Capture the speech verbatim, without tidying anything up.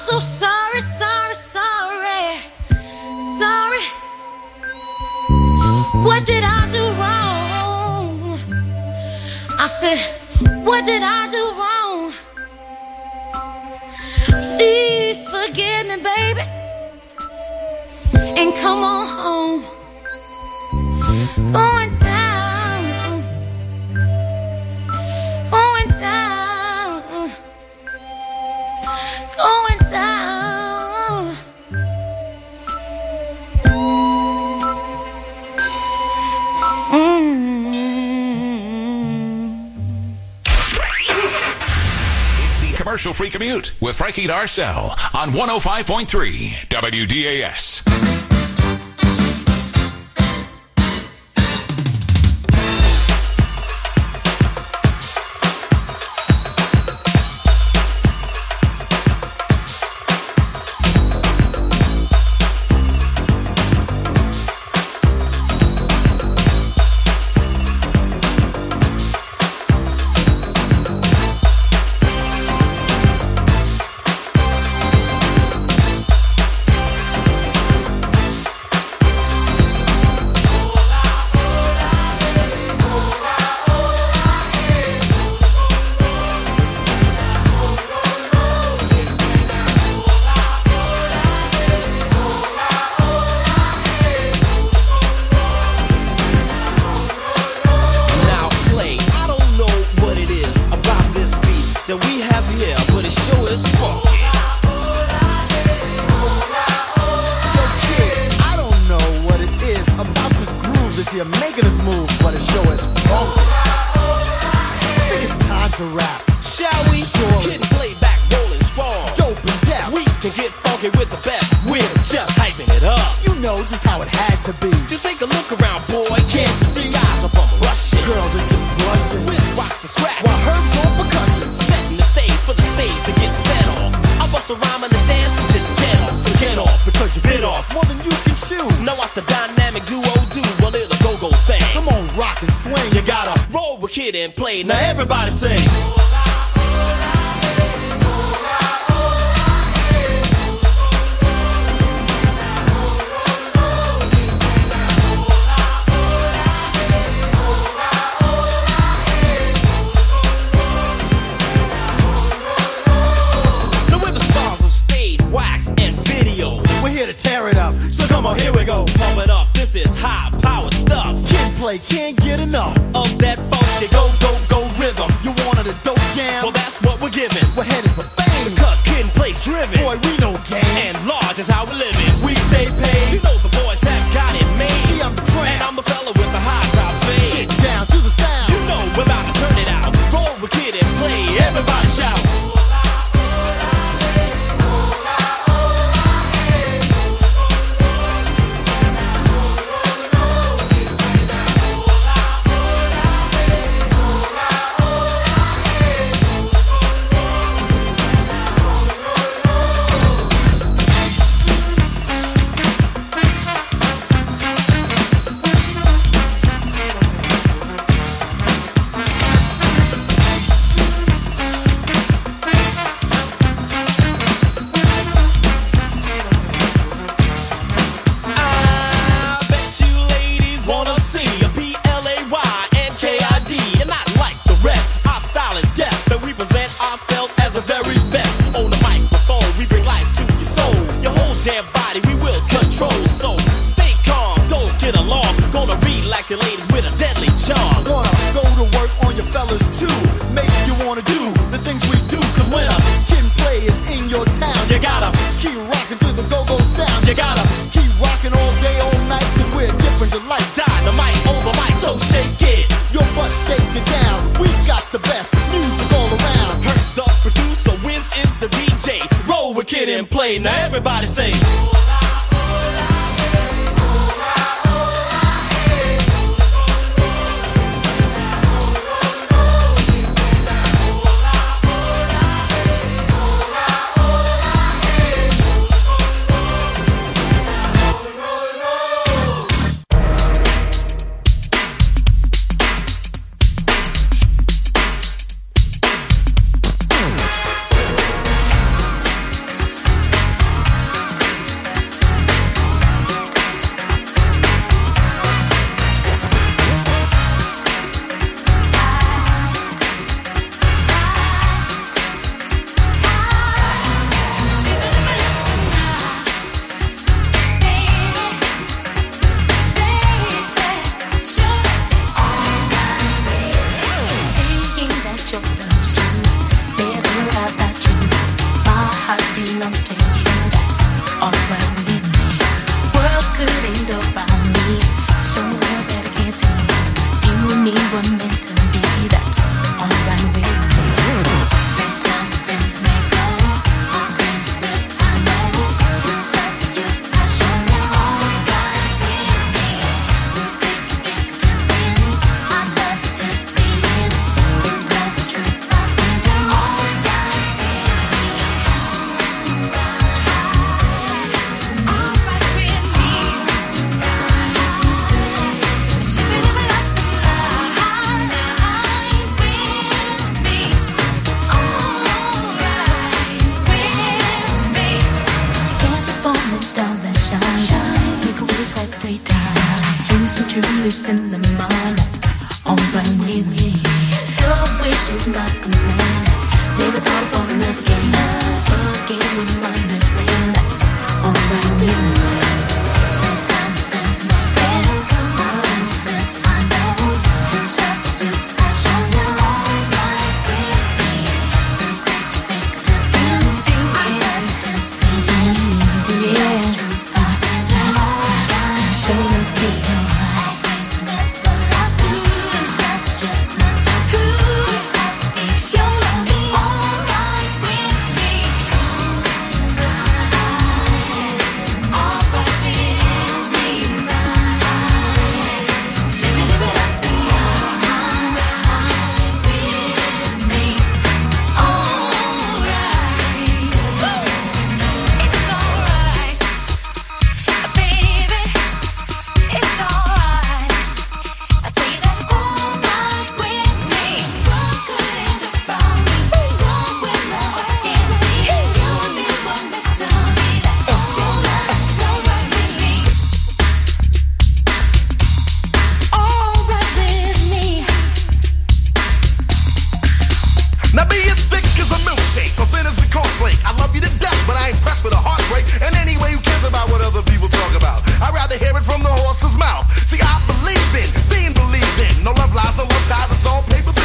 so sorry, sorry, sorry, sorry. What did I do wrong? I said, what did I do wrong? Please forgive me, baby, and come on home. Going down, going down, going down. Mm-hmm. It's the Commercial-Free Commute with Frankie Darcell on one oh five point three W D A S. And play. Now everybody sing. Now we're the stars of stage, wax, and video. We're here to tear it up, so come on, here we go. Pump it up, this is high-powered stuff. Kid Play can't get enough of that funky go, go, go rhythm. You wanted a dope jam? Well, that's what we're giving. We're headed for fame, because Kid Play's driven. Boy, we know game, and large is how we live it. We stay paid. You know the boys have got it made. See, I'm the tramp, and I'm the fella with the high top fade. Get down to the sound. You know we're about to turn it out. Roll with Kid and Play. Everybody shout. Your ladies with a deadly charm. Gonna go to work on your fellas too. Make you wanna do the things we do. Cause when a Kid and Play is in your town, you gotta keep rocking to the go-go sound. You gotta keep rocking all day, all night. Cause we're different to like dynamite over mic. So shake it, your butt shake it down. We got the best music all around. Hurts the producer, Wiz is the D J. Roll with Kid and Play, now everybody sing. Hear it from the horse's mouth. See, I believe in being believed in. No love lies, no love ties, it's all paper.